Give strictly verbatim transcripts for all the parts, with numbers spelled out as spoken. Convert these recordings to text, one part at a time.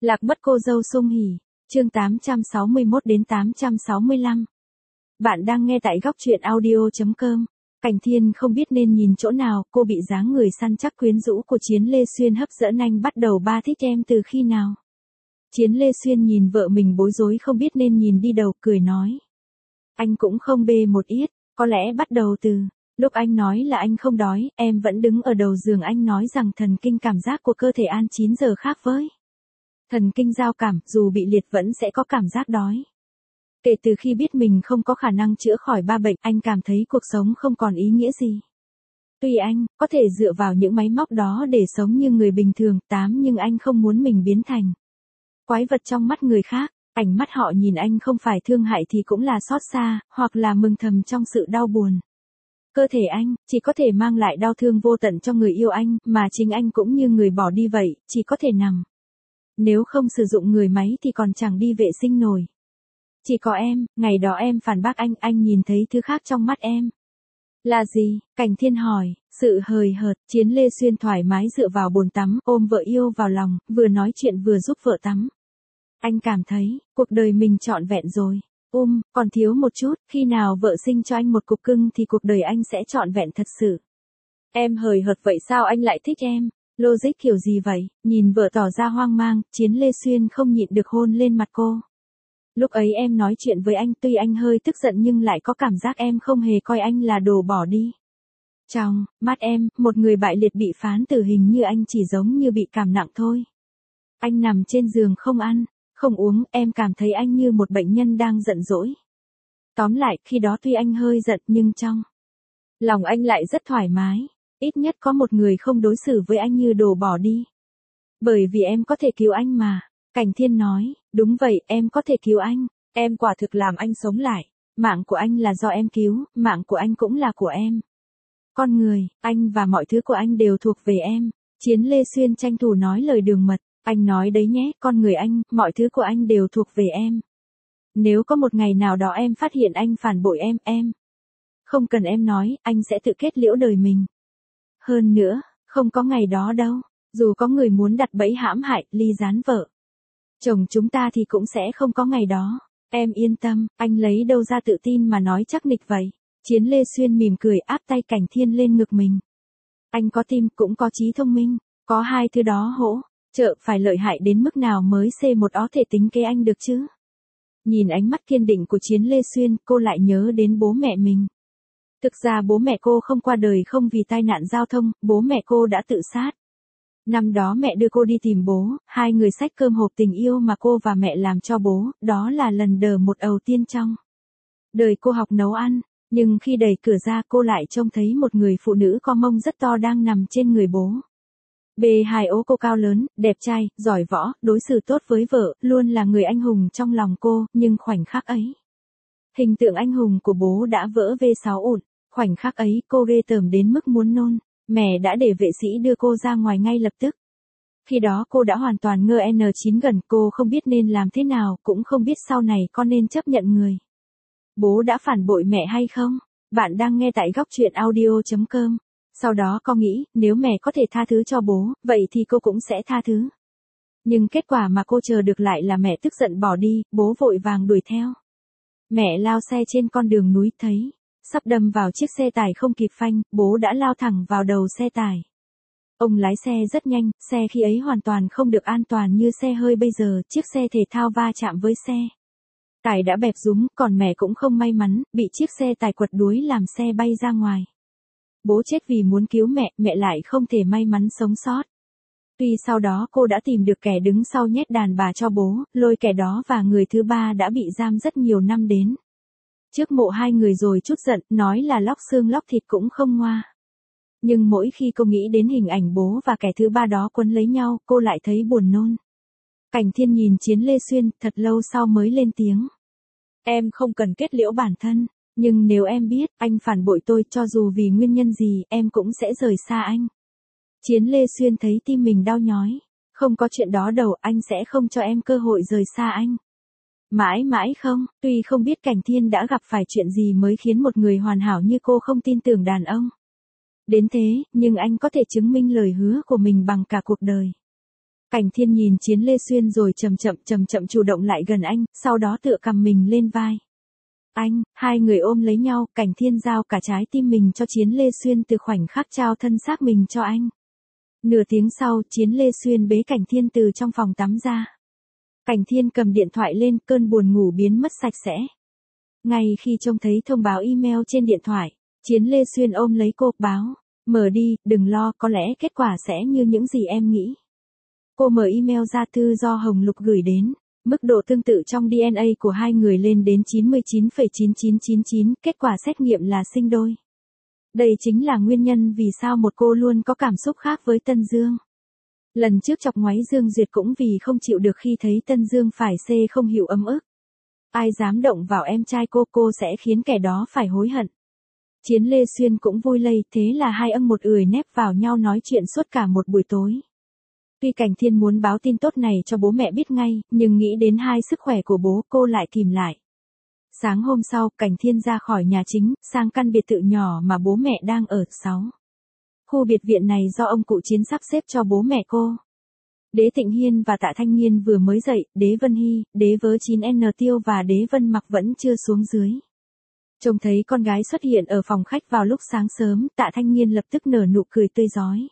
Lạc mất cô dâu Sung Hỉ, chương tám trăm sáu mươi mốt đến tám trăm sáu mươi lăm. Bạn đang nghe tại góc truyện audio.com. Cảnh Thiên không biết nên nhìn chỗ nào, cô bị dáng người săn chắc quyến rũ của Chiến Lê Xuyên hấp dẫn anh bắt đầu ba thích em từ khi nào. Chiến Lê Xuyên nhìn vợ mình bối rối không biết nên nhìn đi đầu, cười nói. Anh cũng không bê một ít, có lẽ bắt đầu từ lúc anh nói là anh không đói, em vẫn đứng ở đầu giường anh nói rằng thần kinh cảm giác của cơ thể ăn chín giờ khác với thần kinh giao cảm, dù bị liệt vẫn sẽ có cảm giác đói. Kể từ khi biết mình không có khả năng chữa khỏi ba bệnh, anh cảm thấy cuộc sống không còn ý nghĩa gì. Tuy anh có thể dựa vào những máy móc đó để sống như người bình thường, tám nhưng anh không muốn mình biến thành quái vật trong mắt người khác. Ánh mắt họ nhìn anh không phải thương hại thì cũng là xót xa, hoặc là mừng thầm trong sự đau buồn. Cơ thể anh chỉ có thể mang lại đau thương vô tận cho người yêu anh, mà chính anh cũng như người bỏ đi vậy, chỉ có thể nằm. Nếu không sử dụng người máy thì còn chẳng đi vệ sinh nổi. Chỉ có em, ngày đó em phản bác anh, anh nhìn thấy thứ khác trong mắt em. Là gì? Cảnh Thiên hỏi. Sự hời hợt. Chiến Lê Xuyên thoải mái dựa vào bồn tắm, ôm vợ yêu vào lòng, vừa nói chuyện vừa giúp vợ tắm. Anh cảm thấy, cuộc đời mình trọn vẹn rồi. Um, còn thiếu một chút, khi nào vợ sinh cho anh một cục cưng thì cuộc đời anh sẽ trọn vẹn thật sự. Em hời hợt vậy sao anh lại thích em? Logic kiểu gì vậy? Nhìn vợ tỏ ra hoang mang, Chiến Lê Xuyên không nhịn được hôn lên mặt cô. Lúc ấy em nói chuyện với anh, tuy anh hơi tức giận nhưng lại có cảm giác em không hề coi anh là đồ bỏ đi. Trong mắt em, một người bại liệt bị phán tử hình như anh chỉ giống như bị cảm nặng thôi. Anh nằm trên giường không ăn, không uống, em cảm thấy anh như một bệnh nhân đang giận dỗi. Tóm lại, khi đó tuy anh hơi giận nhưng trong lòng anh lại rất thoải mái. Ít nhất có một người không đối xử với anh như đồ bỏ đi. Bởi vì em có thể cứu anh mà. Cảnh Thiên nói, đúng vậy, em có thể cứu anh. Em quả thực làm anh sống lại. Mạng của anh là do em cứu, mạng của anh cũng là của em. Con người, anh và mọi thứ của anh đều thuộc về em. Chiến Lê Xuyên tranh thủ nói lời đường mật. Anh nói đấy nhé, con người anh, mọi thứ của anh đều thuộc về em. Nếu có một ngày nào đó em phát hiện anh phản bội em, em không cần em nói, anh sẽ tự kết liễu đời mình. Hơn nữa, không có ngày đó đâu, dù có người muốn đặt bẫy hãm hại, ly gián vợ chồng chúng ta thì cũng sẽ không có ngày đó. Em yên tâm, anh lấy đâu ra tự tin mà nói chắc nịch vậy. Chiến Lê Xuyên mỉm cười áp tay Cảnh Thiên lên ngực mình. Anh có tim, cũng có trí thông minh, có hai thứ đó hỗ trợ, phải lợi hại đến mức nào mới xê một ó thể tính kế anh được chứ. Nhìn ánh mắt kiên định của Chiến Lê Xuyên, cô lại nhớ đến bố mẹ mình. Thực ra bố mẹ cô không qua đời không vì tai nạn giao thông, bố mẹ cô đã tự sát. Năm đó mẹ đưa cô đi tìm bố, hai người xách cơm hộp tình yêu mà cô và mẹ làm cho bố, đó là lần đờ một đầu tiên trong đời cô học nấu ăn, nhưng khi đẩy cửa ra cô lại trông thấy một người phụ nữ có mông rất to đang nằm trên người bố. bê hai ố cô cao lớn, đẹp trai, giỏi võ, đối xử tốt với vợ, luôn là người anh hùng trong lòng cô, nhưng khoảnh khắc ấy, hình tượng anh hùng của bố đã vỡ vê sáu ụn. Khoảnh khắc ấy cô ghê tởm đến mức muốn nôn, mẹ đã để vệ sĩ đưa cô ra ngoài ngay lập tức. Khi đó cô đã hoàn toàn ngơ en chín gần, cô không biết nên làm thế nào, cũng không biết sau này con nên chấp nhận người bố đã phản bội mẹ hay không. Bạn đang nghe tại góc truyện audio.com. Sau đó cô nghĩ, nếu mẹ có thể tha thứ cho bố, vậy thì cô cũng sẽ tha thứ. Nhưng kết quả mà cô chờ được lại là mẹ tức giận bỏ đi, bố vội vàng đuổi theo. Mẹ lao xe trên con đường núi thấy sắp đâm vào chiếc xe tải không kịp phanh, bố đã lao thẳng vào đầu xe tải. Ông lái xe rất nhanh, xe khi ấy hoàn toàn không được an toàn như xe hơi bây giờ, chiếc xe thể thao va chạm với xe tải đã bẹp rúm, còn mẹ cũng không may mắn, bị chiếc xe tải quật đuối làm xe bay ra ngoài. Bố chết vì muốn cứu mẹ, mẹ lại không thể may mắn sống sót. Tuy sau đó cô đã tìm được kẻ đứng sau nhét đàn bà cho bố, lôi kẻ đó và người thứ ba đã bị giam rất nhiều năm đến trước mộ hai người rồi chút giận, nói là lóc xương lóc thịt cũng không ngoa. Nhưng mỗi khi cô nghĩ đến hình ảnh bố và kẻ thứ ba đó quấn lấy nhau, cô lại thấy buồn nôn. Cảnh Thiên nhìn Chiến Lê Xuyên, thật lâu sau mới lên tiếng. Em không cần kết liễu bản thân, nhưng nếu em biết anh phản bội tôi, cho dù vì nguyên nhân gì, em cũng sẽ rời xa anh. Chiến Lê Xuyên thấy tim mình đau nhói. Không có chuyện đó đâu, anh sẽ không cho em cơ hội rời xa anh. Mãi mãi không, tuy không biết Cảnh Thiên đã gặp phải chuyện gì mới khiến một người hoàn hảo như cô không tin tưởng đàn ông đến thế, nhưng anh có thể chứng minh lời hứa của mình bằng cả cuộc đời. Cảnh Thiên nhìn Chiến Lê Xuyên rồi chậm chậm chậm chậm chủ động lại gần anh, sau đó tựa cầm mình lên vai. Anh, hai người ôm lấy nhau, Cảnh Thiên giao cả trái tim mình cho Chiến Lê Xuyên từ khoảnh khắc trao thân xác mình cho anh. Nửa tiếng sau, Chiến Lê Xuyên bế Cảnh Thiên từ trong phòng tắm ra. Cảnh Thiên cầm điện thoại lên, cơn buồn ngủ biến mất sạch sẽ. Ngay khi trông thấy thông báo email trên điện thoại, Chiến Lê Xuyên ôm lấy cô, báo, mở đi, đừng lo, có lẽ kết quả sẽ như những gì em nghĩ. Cô mở email ra, thư do Hồng Lục gửi đến. Mức độ tương tự trong đê en a của hai người lên đến chín mươi chín phẩy chín chín chín chín, kết quả xét nghiệm là sinh đôi. Đây chính là nguyên nhân vì sao một cô luôn có cảm xúc khác với Tân Dương. Lần trước chọc ngoáy Dương Duyệt cũng vì không chịu được khi thấy Tân Dương phải xê không hiểu ấm ức. Ai dám động vào em trai cô, cô sẽ khiến kẻ đó phải hối hận. Chiến Lê Xuyên cũng vui lây, thế là hai âng một ười nép vào nhau nói chuyện suốt cả một buổi tối. Tuy Cảnh Thiên muốn báo tin tốt này cho bố mẹ biết ngay, nhưng nghĩ đến hai sức khỏe của bố, cô lại kìm lại. Sáng hôm sau, Cảnh Thiên ra khỏi nhà chính, sang căn biệt thự nhỏ mà bố mẹ đang ở. sáu. Khu biệt viện này do ông cụ Chiến sắp xếp cho bố mẹ cô. Đế Thịnh Hiên và Tạ Thanh Nghiên vừa mới dậy, Đế Vân Hy, Đế Vớ chín N Tiêu và Đế Vân Mặc vẫn chưa xuống dưới. Trông thấy con gái xuất hiện ở phòng khách vào lúc sáng sớm, Tạ Thanh Nghiên lập tức nở nụ cười tươi rói.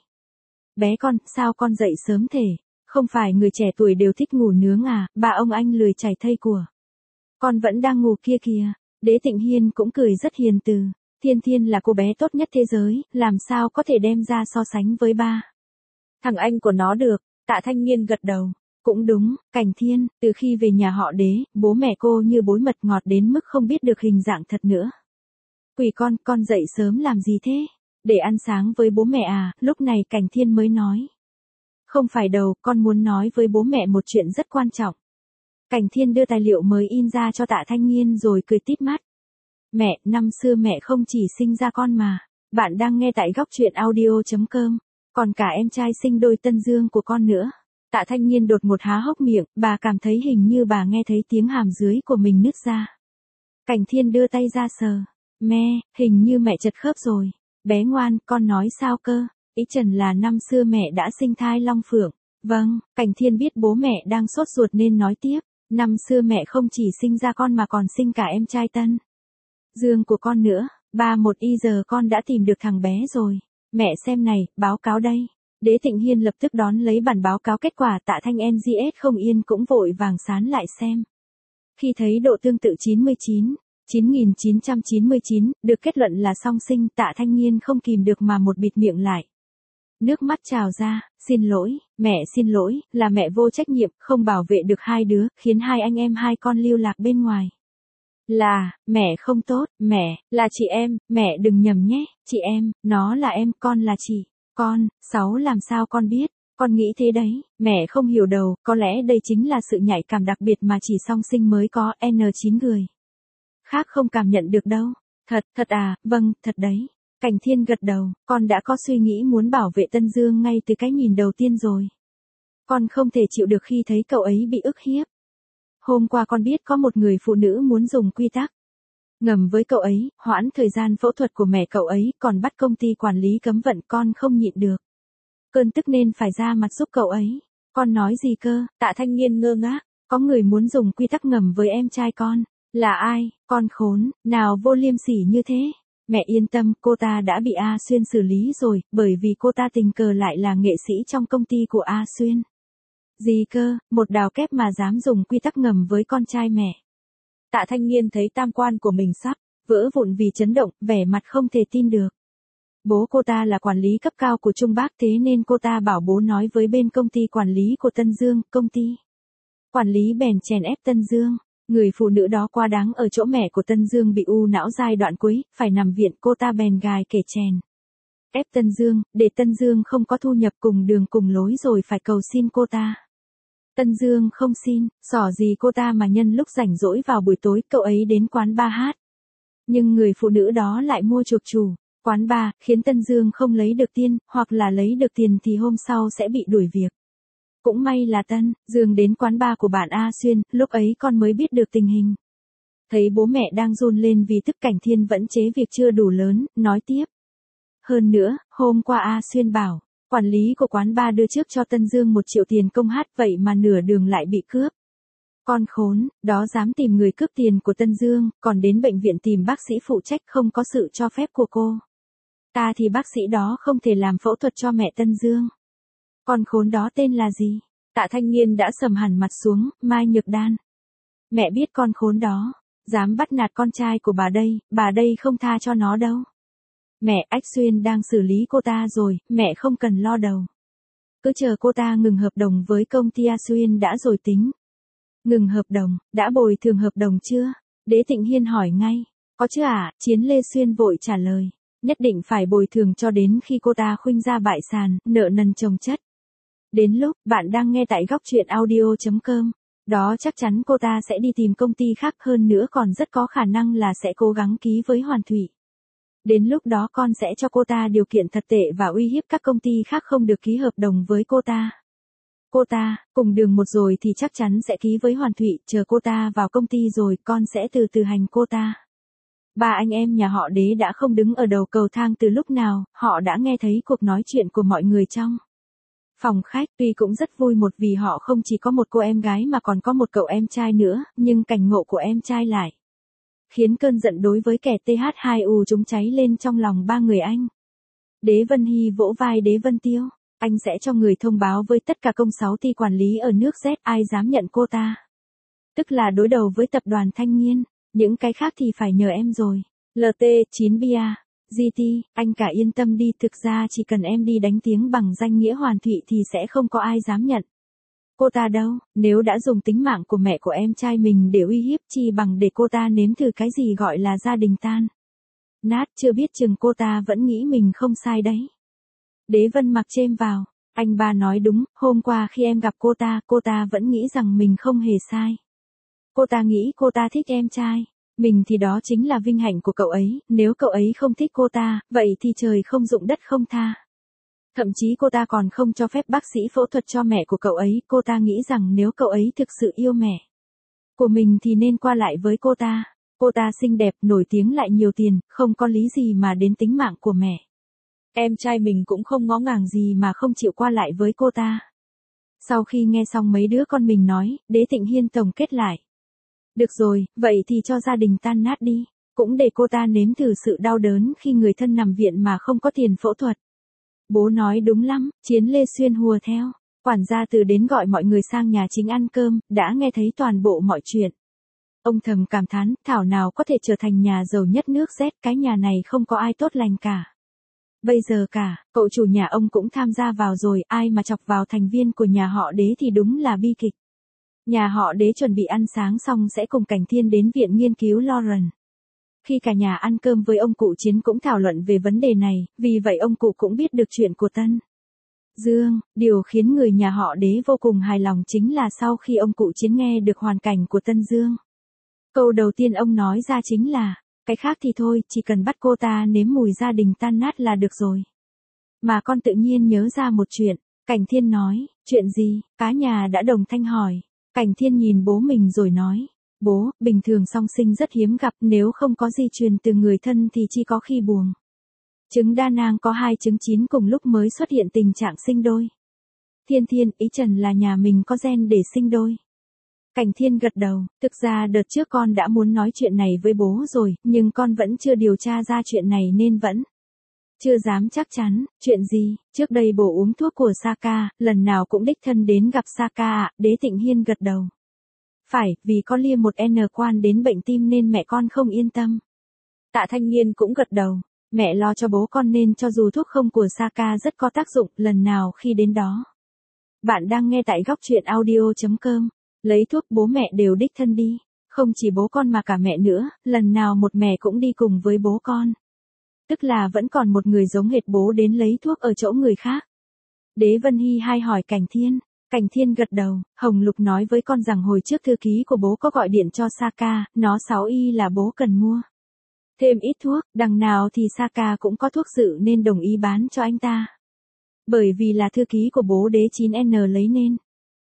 Bé con, sao con dậy sớm thế? Không phải người trẻ tuổi đều thích ngủ nướng à, bà ông anh lười chảy thây của. Con vẫn đang ngủ kia kìa. Đế Thịnh Hiên cũng cười rất hiền từ. Thiên Thiên là cô bé tốt nhất thế giới, làm sao có thể đem ra so sánh với ba. Thằng anh của nó được, Tạ Thanh Nghiên gật đầu. Cũng đúng, Cảnh Thiên, từ khi về nhà họ Đế, bố mẹ cô như bối mật ngọt đến mức không biết được hình dạng thật nữa. Quỷ con, con dậy sớm làm gì thế? Để ăn sáng với bố mẹ à, lúc này Cảnh Thiên mới nói. Không phải đâu, con muốn nói với bố mẹ một chuyện rất quan trọng. Cảnh Thiên đưa tài liệu mới in ra cho Tạ Thanh Nghiên rồi cười tít mắt. Mẹ, năm xưa mẹ không chỉ sinh ra con mà. Bạn đang nghe tại góc truyện audio chấm com, còn cả em trai sinh đôi Tân Dương của con nữa. Tạ Thanh Nghiên đột ngột há hốc miệng, bà cảm thấy hình như bà nghe thấy tiếng hàm dưới của mình nứt ra. Cảnh Thiên đưa tay ra sờ. Mẹ, hình như mẹ chật khớp rồi. Bé ngoan, con nói sao cơ? Ý Trần là năm xưa mẹ đã sinh thai Long Phượng. Vâng, Cảnh Thiên biết bố mẹ đang sốt ruột nên nói tiếp. Năm xưa mẹ không chỉ sinh ra con mà còn sinh cả em trai Tân Dương của con nữa. Ba một y giờ con đã tìm được thằng bé rồi. Mẹ xem này, báo cáo đây. Đế Thịnh Hiên lập tức đón lấy bản báo cáo kết quả. Tạ Thanh en giê ét không yên cũng vội vàng sán lại xem. Khi thấy độ tương tự chín mươi chín, chín nghìn chín trăm chín mươi chín, được kết luận là song sinh, Tạ Thanh Nghiên không kìm được mà một bịt miệng lại. Nước mắt trào ra, xin lỗi, mẹ xin lỗi, là mẹ vô trách nhiệm, không bảo vệ được hai đứa, khiến hai anh em hai con lưu lạc bên ngoài. Là, mẹ không tốt, mẹ, là chị em, mẹ đừng nhầm nhé, chị em, nó là em, con là chị, con, sáu làm sao con biết, con nghĩ thế đấy, mẹ không hiểu đâu, có lẽ đây chính là sự nhạy cảm đặc biệt mà chỉ song sinh mới có, N chín người. Khác không cảm nhận được đâu. Thật, thật à, vâng, thật đấy. Cảnh Thiên gật đầu, con đã có suy nghĩ muốn bảo vệ Tân Dương ngay từ cái nhìn đầu tiên rồi. Con không thể chịu được khi thấy cậu ấy bị ức hiếp. Hôm qua con biết có một người phụ nữ muốn dùng quy tắc ngầm với cậu ấy, hoãn thời gian phẫu thuật của mẹ cậu ấy, còn bắt công ty quản lý cấm vận, con không nhịn được. Cơn tức nên phải ra mặt giúp cậu ấy. Con nói gì cơ? Tạ Thanh Nghiên ngơ ngác, có người muốn dùng quy tắc ngầm với em trai con. Là ai? Con khốn, nào vô liêm sỉ như thế. Mẹ yên tâm, cô ta đã bị A Xuyên xử lý rồi, bởi vì cô ta tình cờ lại là nghệ sĩ trong công ty của A Xuyên. Gì cơ, một đào kép mà dám dùng quy tắc ngầm với con trai mẹ. Tạ Thanh Nghiên thấy tam quan của mình sắp vỡ vụn vì chấn động, vẻ mặt không thể tin được. Bố cô ta là quản lý cấp cao của Trung Bắc, thế nên cô ta bảo bố nói với bên công ty quản lý của Tân Dương, công ty quản lý bèn chèn ép Tân Dương. Người phụ nữ đó quá đáng, ở chỗ mẹ của Tân Dương bị u não giai đoạn cuối, phải nằm viện, cô ta bèn gài kể chèn ép Tân Dương, để Tân Dương không có thu nhập, cùng đường cùng lối rồi phải cầu xin cô ta. Tân Dương không xin, xỏ gì cô ta mà nhân lúc rảnh rỗi vào buổi tối, cậu ấy đến quán bar hát. Nhưng người phụ nữ đó lại mua chuộc chủ quán bar, khiến Tân Dương không lấy được tiền, hoặc là lấy được tiền thì hôm sau sẽ bị đuổi việc. Cũng may là Tân Dương đến quán bar của bạn A Xuyên, lúc ấy con mới biết được tình hình. Thấy bố mẹ đang run lên vì tức, Cảnh Thiên vẫn chế việc chưa đủ lớn, nói tiếp. Hơn nữa, hôm qua A Xuyên bảo, Quản lý của quán bar đưa trước cho Tân Dương một triệu tiền công hát vậy mà nửa đường lại bị cướp. Con khốn, đó dám tìm người cướp tiền của Tân Dương, còn đến bệnh viện tìm bác sĩ phụ trách không có sự cho phép của cô. Ta thì bác sĩ đó không thể làm phẫu thuật cho mẹ Tân Dương. Con khốn đó tên là gì? Tạ Thanh Niên đã sầm hẳn mặt xuống, Mai Nhược Đan. Mẹ biết con khốn đó, dám bắt nạt con trai của bà đây, bà đây không tha cho nó đâu. Mẹ, Ách Xuyên đang xử lý cô ta rồi, mẹ không cần lo đầu. Cứ chờ cô ta ngừng hợp đồng với công ty A Xuyên đã rồi tính. Ngừng hợp đồng, đã bồi thường hợp đồng chưa? Đế Tịnh Hiên hỏi ngay. Có chứ à? Chiến Lê Xuyên vội trả lời. Nhất định phải bồi thường cho đến khi cô ta khuynh ra bại sản, nợ nần chồng chất. Đến lúc, bạn đang nghe tại góc truyện audio.com. Đó chắc chắn cô ta sẽ đi tìm công ty khác, hơn nữa còn rất có khả năng là sẽ cố gắng ký với Hoàn Thủy. Đến lúc đó con sẽ cho cô ta điều kiện thật tệ và uy hiếp các công ty khác không được ký hợp đồng với cô ta. Cô ta, cùng đường một rồi thì chắc chắn sẽ ký với Hoàn Thủy, chờ cô ta vào công ty rồi con sẽ từ từ hành cô ta. Ba anh em nhà họ Đế đã không đứng ở đầu cầu thang từ lúc nào, họ đã nghe thấy cuộc nói chuyện của mọi người trong phòng khách. Tuy cũng rất vui một vì họ không chỉ có một cô em gái mà còn có một cậu em trai nữa, nhưng cảnh ngộ của em trai lại khiến cơn giận đối với kẻ tê hát hai u chúng cháy lên trong lòng ba người anh. Đế Vân Hy vỗ vai Đế Vân Tiêu. Anh sẽ cho người thông báo với tất cả công sáu ty quản lý ở nước Z ai dám nhận cô ta. Tức là đối đầu với tập đoàn Thanh Niên, những cái khác thì phải nhờ em rồi. lờ tê chín Bia, giê tê, anh cả yên tâm đi, thực ra chỉ cần em đi đánh tiếng bằng danh nghĩa Hoàn Thủy thì sẽ không có ai dám nhận cô ta đâu, nếu đã dùng tính mạng của mẹ của em trai mình để uy hiếp chi bằng để cô ta nếm thử cái gì gọi là gia đình tan nát, chưa biết chừng cô ta vẫn nghĩ mình không sai đấy. Đế Vân mặc chêm vào, anh ba nói đúng, hôm qua khi em gặp cô ta, cô ta vẫn nghĩ rằng mình không hề sai. Cô ta nghĩ cô ta thích em trai, mình thì đó chính là vinh hạnh của cậu ấy, nếu cậu ấy không thích cô ta, vậy thì trời không dụng đất không tha. Thậm chí cô ta còn không cho phép bác sĩ phẫu thuật cho mẹ của cậu ấy, cô ta nghĩ rằng nếu cậu ấy thực sự yêu mẹ của mình thì nên qua lại với cô ta. Cô ta xinh đẹp, nổi tiếng lại nhiều tiền, không có lý gì mà đến tính mạng của mẹ. Em trai mình cũng không ngó ngàng gì mà không chịu qua lại với cô ta. Sau khi nghe xong mấy đứa con mình nói, Đế Tịnh Hiên tổng kết lại. Được rồi, vậy thì cho gia đình tan nát đi, cũng để cô ta nếm thử sự đau đớn khi người thân nằm viện mà không có tiền phẫu thuật. Bố nói đúng lắm, Chiến Lê Xuyên hùa theo. Quản gia từ đến gọi mọi người sang nhà chính ăn cơm, đã nghe thấy toàn bộ mọi chuyện. Ông thầm cảm thán, thảo nào có thể trở thành nhà giàu nhất nước Z, cái nhà này không có ai tốt lành cả. Bây giờ cả, cậu chủ nhà ông cũng tham gia vào rồi, ai mà chọc vào thành viên của nhà họ Đế thì đúng là bi kịch. Nhà họ Đế chuẩn bị ăn sáng xong sẽ cùng Cảnh Thiên đến viện nghiên cứu Lauren. Khi cả nhà ăn cơm với ông cụ Chiến cũng thảo luận về vấn đề này, vì vậy ông cụ cũng biết được chuyện của Tân Dương. Điều khiến người nhà họ Đế vô cùng hài lòng chính là sau khi ông cụ Chiến nghe được hoàn cảnh của Tân Dương. Câu đầu tiên ông nói ra chính là, cái khác thì thôi, chỉ cần bắt cô ta nếm mùi gia đình tan nát là được rồi. Mà con tự nhiên nhớ ra một chuyện, Cảnh Thiên nói, chuyện gì, cả nhà đã đồng thanh hỏi. Cảnh Thiên nhìn bố mình rồi nói, bố, bình thường song sinh rất hiếm gặp, nếu không có di truyền từ người thân thì chỉ có khi buồng trứng đa nang có hai trứng chín cùng lúc mới xuất hiện tình trạng sinh đôi. Thiên Thiên, ý Trần là nhà mình có gen để sinh đôi. Cảnh Thiên gật đầu, thực ra đợt trước con đã muốn nói chuyện này với bố rồi, nhưng con vẫn chưa điều tra ra chuyện này nên vẫn chưa dám chắc chắn. Chuyện gì? Trước đây bố uống thuốc của Saka, lần nào cũng đích thân đến gặp Saka ạ. Đế Tịnh Hiên gật đầu. Phải, vì có lia một N quan đến bệnh tim nên mẹ con không yên tâm. Tạ Thanh Niên cũng gật đầu. Mẹ lo cho bố con nên cho dù thuốc không của Saka rất có tác dụng, lần nào khi đến đó. Bạn đang nghe tại góc truyện audio.com. Lấy thuốc bố mẹ đều đích thân đi. Không chỉ bố con mà cả mẹ nữa, lần nào một mẹ cũng đi cùng với bố con. Tức là vẫn còn một người giống hệt bố đến lấy thuốc ở chỗ người khác. Đế Vân Hy hay hỏi Cảnh Thiên. Cảnh Thiên gật đầu, Hồng Lục nói với con rằng hồi trước thư ký của bố có gọi điện cho Saka, nó sáu y là bố cần mua thêm ít thuốc, đằng nào thì Saka cũng có thuốc dự nên đồng ý bán cho anh ta. Bởi vì là thư ký của bố Đế chín N lấy nên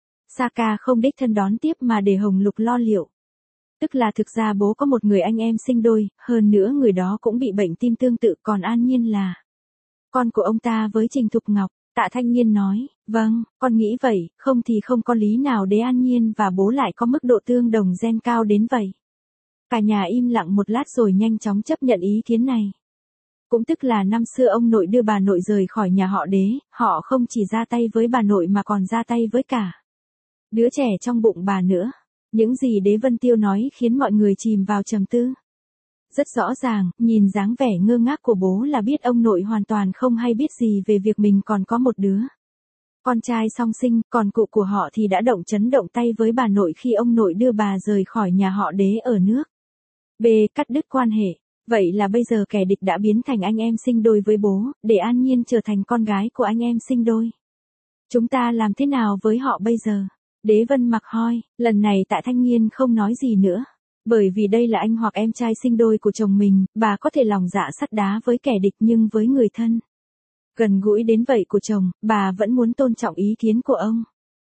Saka không đích thân đón tiếp mà để Hồng Lục lo liệu. Tức là thực ra bố có một người anh em sinh đôi, hơn nữa người đó cũng bị bệnh tim tương tự, còn An Nhiên là con của ông ta với Trình Thục Ngọc. Tạ Thanh Nhiên nói, vâng, con nghĩ vậy, không thì không có lý nào Đế An Nhiên và bố lại có mức độ tương đồng gen cao đến vậy. Cả nhà im lặng một lát rồi nhanh chóng chấp nhận ý kiến này. Cũng tức là năm xưa ông nội đưa bà nội rời khỏi nhà họ Đế, họ không chỉ ra tay với bà nội mà còn ra tay với cả đứa trẻ trong bụng bà nữa. Những gì Đế Vân Tiêu nói khiến mọi người chìm vào trầm tư. Rất rõ ràng, nhìn dáng vẻ ngơ ngác của bố là biết ông nội hoàn toàn không hay biết gì về việc mình còn có một đứa con trai song sinh, còn cụ của họ thì đã động chấn động tay với bà nội khi ông nội đưa bà rời khỏi nhà họ Đế ở nước B. Cắt đứt quan hệ. Vậy là bây giờ kẻ địch đã biến thành anh em sinh đôi với bố, để An Nhiên trở thành con gái của anh em sinh đôi. Chúng ta làm thế nào với họ bây giờ? Đế Vân Mặc hỏi, lần này Tạ Thanh Nhiên không nói gì nữa. Bởi vì đây là anh hoặc em trai sinh đôi của chồng mình, bà có thể lòng dạ sắt đá với kẻ địch nhưng với người thân gần gũi đến vậy của chồng, bà vẫn muốn tôn trọng ý kiến của ông.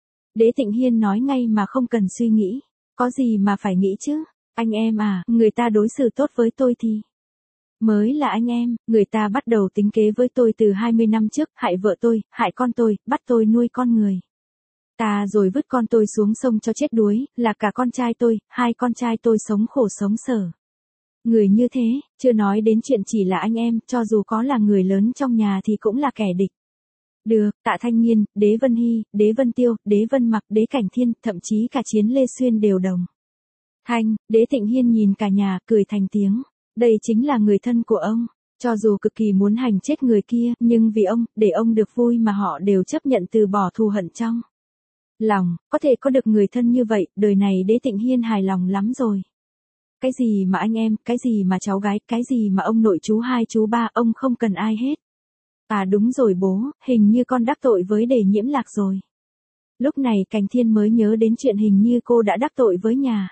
Đế Tịnh Hiên nói ngay mà không cần suy nghĩ. Có gì mà phải nghĩ chứ? Anh em à, người ta đối xử tốt với tôi thì mới là anh em, người ta bắt đầu tính kế với tôi từ hai mươi năm trước, hại vợ tôi, hại con tôi, bắt tôi nuôi con người ta rồi vứt con tôi xuống sông cho chết đuối, là cả con trai tôi, hai con trai tôi sống khổ sống sở. Người như thế, chưa nói đến chuyện chỉ là anh em, cho dù có là người lớn trong nhà thì cũng là kẻ địch. Được, Tạ Thanh Nhiên, Đế Vân Hy, Đế Vân Tiêu, Đế Vân Mặc, Đế Cảnh Thiên, thậm chí cả Chiến Lê Xuyên đều đồng thanh. Đế Tịnh Hiên nhìn cả nhà, cười thành tiếng. Đây chính là người thân của ông. Cho dù cực kỳ muốn hành chết người kia, nhưng vì ông, để ông được vui mà họ đều chấp nhận từ bỏ thù hận trong lòng. Có thể có được người thân như vậy, đời này Đế Tịnh Hiên hài lòng lắm rồi. Cái gì mà anh em, cái gì mà cháu gái, cái gì mà ông nội chú hai chú ba, ông không cần ai hết. À đúng rồi bố, hình như con đắc tội với Đề Nhiễm Lạc rồi. Lúc này Cảnh Thiên mới nhớ đến chuyện hình như cô đã đắc tội với nhà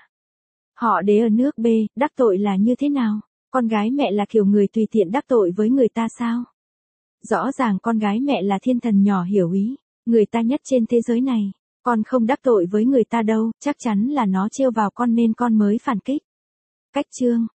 họ Đế ở nước B, đắc tội là như thế nào? Con gái mẹ là kiểu người tùy tiện đắc tội với người ta sao? Rõ ràng con gái mẹ là thiên thần nhỏ hiểu ý, người ta nhất trên thế giới này. Con không đắc tội với người ta đâu, chắc chắn là nó trêu vào con nên con mới phản kích. Cách chương